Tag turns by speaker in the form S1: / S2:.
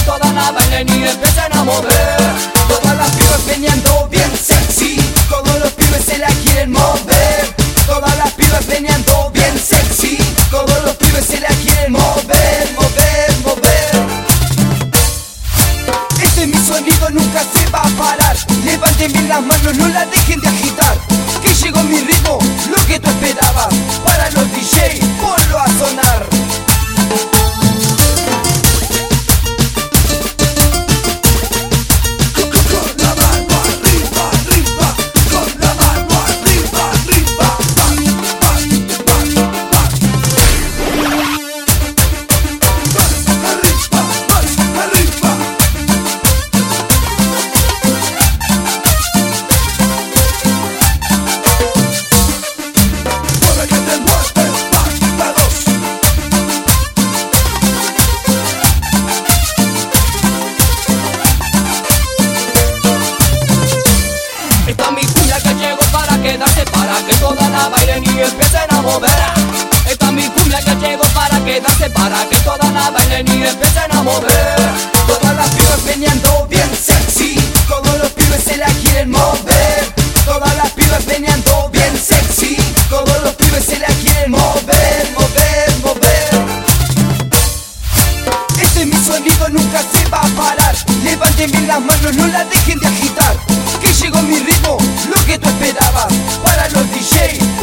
S1: todas la bailen y empiecen a mover. Todas las pibas meneando bien sexy, todos los pibes se la quieren mover. Todas las pibas meneando bien sexy, todos los pibes se la quieren mover, mover, mover. Este es mi sonido, nunca se va a parar. Levanten bien las manos, no la dejen de agitar. Que llegó mi ritmo, lo que tú esperabas. Para los DJ, ponlo a sonar. Para que todas la bailen y empiecen a mover. Esta es mi cumbia que llegó para quedarse, para que todas la bailen y empiecen a mover. Todas las pibas meneando bien sexy, todos los pibes se la quieren mover. Todas las pibas meneando bien sexy, todos los pibes se la quieren mover, mover, mover. Este es mi sonido, nunca se va a parar. Levanten bien las manos, no la dejen de agitar. Que llegó mi ritmo, lo que tú esperabas. Para los DJ,